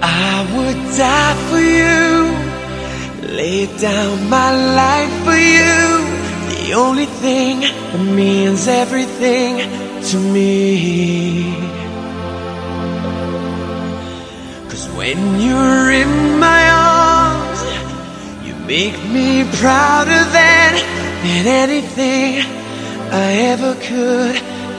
I would die for you, lay down my life for you, the only thing that means everything to me. 'Cause when you're in my arms, you make me prouder than anything I ever could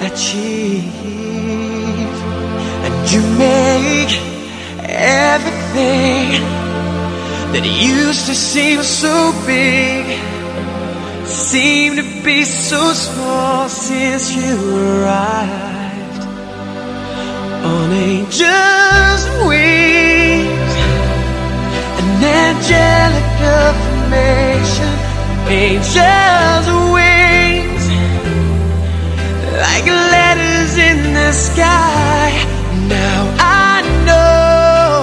achieve. And you make everything that used to seem so big seem to be so small since you arrived on angel's wings. An angelic affirmation, angel's wings, like letters in the sky. Now I know,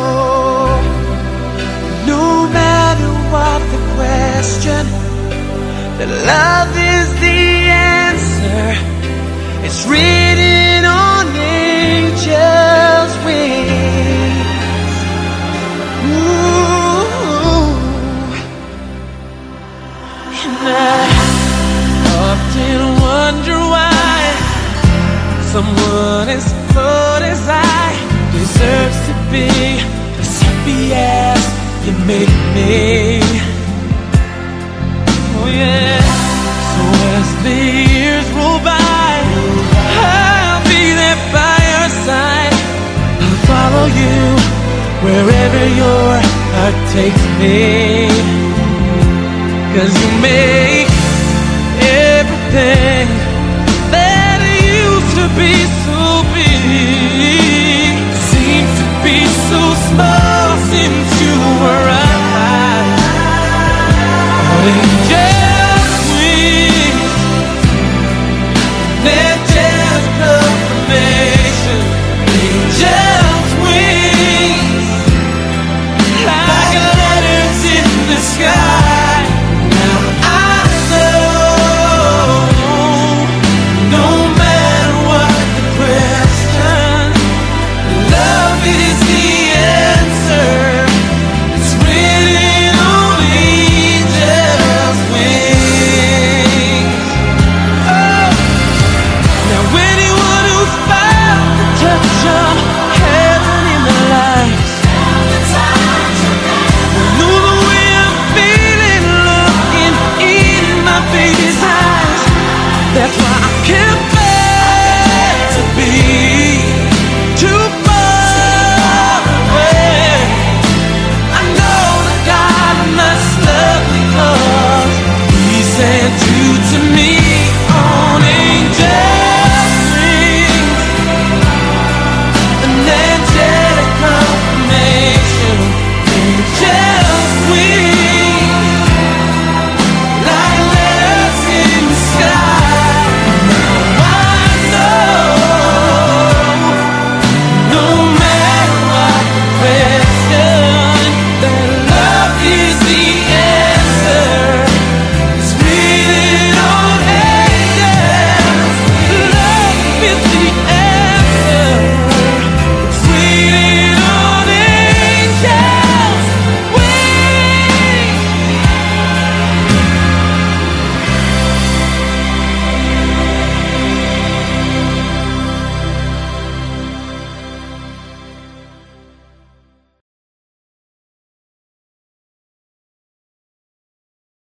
no matter what the question, that love is the answer. It's written on angels' wings. Ooh. And I often wonder why someone as good as I deserves to be as happy as you make me. Oh yeah. So as the years roll by, I'll be there by your side. I'll follow you wherever your heart takes me. 'Cause you make everything